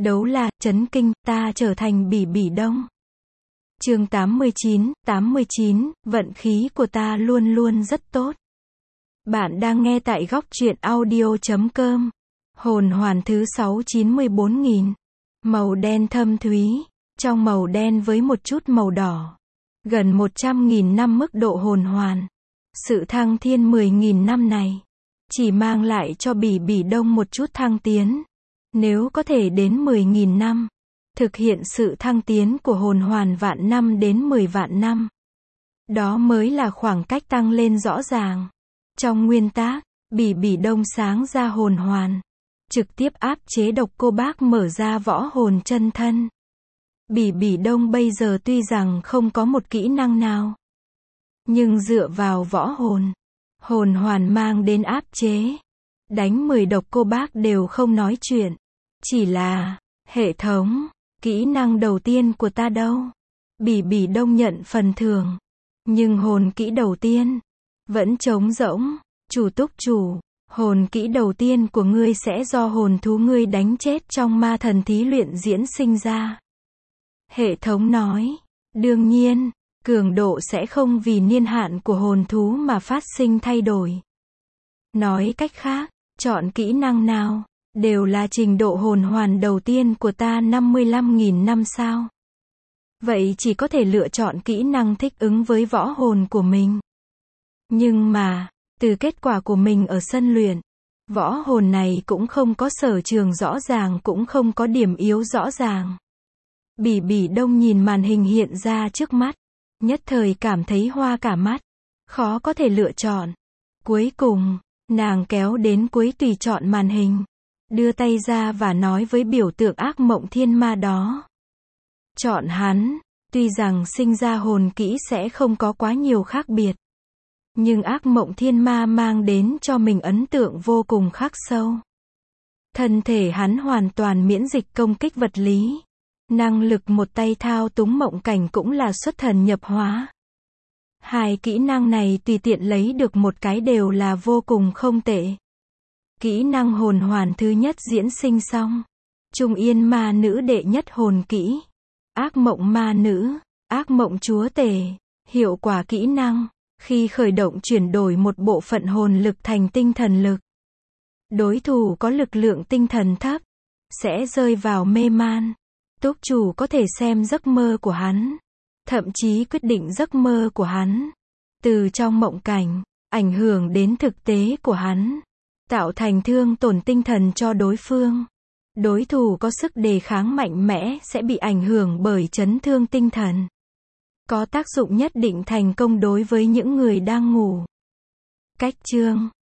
Đấu là, chấn kinh, ta trở thành Bỉ Bỉ Đông. Chương 89, vận khí của ta luôn luôn rất tốt. Bạn đang nghe tại góc truyện audio.com. Hồn hoàn thứ 694.000. Màu đen thâm thúy, trong màu đen với một chút màu đỏ. Gần 100.000 năm mức độ hồn hoàn. Sự thăng thiên 10.000 năm này, chỉ mang lại cho Bỉ Bỉ Đông một chút thăng tiến. Nếu có thể đến 10.000 năm, thực hiện sự thăng tiến của hồn hoàn vạn năm đến 10 vạn năm. Đó mới là khoảng cách tăng lên rõ ràng. Trong nguyên tắc, Bỉ Bỉ Đông sáng ra hồn hoàn, trực tiếp áp chế Độc Cô Bác mở ra võ hồn chân thân. Bỉ Bỉ Đông bây giờ tuy rằng không có một kỹ năng nào, nhưng dựa vào võ hồn, hồn hoàn mang đến áp chế, đánh 10 Độc Cô Bác đều không nói chuyện. Chỉ là, hệ thống, kỹ năng đầu tiên của ta đâu? Bỉ Bỉ Đông nhận phần thưởng, nhưng hồn kỹ đầu tiên vẫn trống rỗng. Chủ túc chủ, hồn kỹ đầu tiên của ngươi sẽ do hồn thú ngươi đánh chết trong ma thần thí luyện diễn sinh ra. Hệ thống nói, đương nhiên, cường độ sẽ không vì niên hạn của hồn thú mà phát sinh thay đổi. Nói cách khác, chọn kỹ năng nào, đều là trình độ hồn hoàn đầu tiên của ta 55.000 năm sao. Vậy chỉ có thể lựa chọn kỹ năng thích ứng với võ hồn của mình. Nhưng mà, từ kết quả của mình ở sân luyện, võ hồn này cũng không có sở trường rõ ràng, cũng không có điểm yếu rõ ràng. Bỉ Bỉ Đông nhìn màn hình hiện ra trước mắt, nhất thời cảm thấy hoa cả mắt, khó có thể lựa chọn. Cuối cùng, nàng kéo đến cuối tùy chọn màn hình, đưa tay ra và nói với biểu tượng ác mộng thiên ma đó. Chọn hắn, tuy rằng sinh ra hồn kỹ sẽ không có quá nhiều khác biệt, nhưng ác mộng thiên ma mang đến cho mình ấn tượng vô cùng khắc sâu. Thân thể hắn hoàn toàn miễn dịch công kích vật lý. Năng lực một tay thao túng mộng cảnh cũng là xuất thần nhập hóa. Hai kỹ năng này tùy tiện lấy được một cái đều là vô cùng không tệ. Kỹ năng hồn hoàn thứ nhất diễn sinh xong. Trung Yên ma nữ đệ nhất hồn kỹ. Ác mộng ma nữ, ác mộng chúa tể. Hiệu quả kỹ năng, khi khởi động chuyển đổi một bộ phận hồn lực thành tinh thần lực. Đối thủ có lực lượng tinh thần thấp, sẽ rơi vào mê man. Túc chủ có thể xem giấc mơ của hắn, thậm chí quyết định giấc mơ của hắn. Từ trong mộng cảnh, ảnh hưởng đến thực tế của hắn, tạo thành thương tổn tinh thần cho đối phương. Đối thủ có sức đề kháng mạnh mẽ sẽ bị ảnh hưởng bởi chấn thương tinh thần. Có tác dụng nhất định thành công đối với những người đang ngủ. Cách chương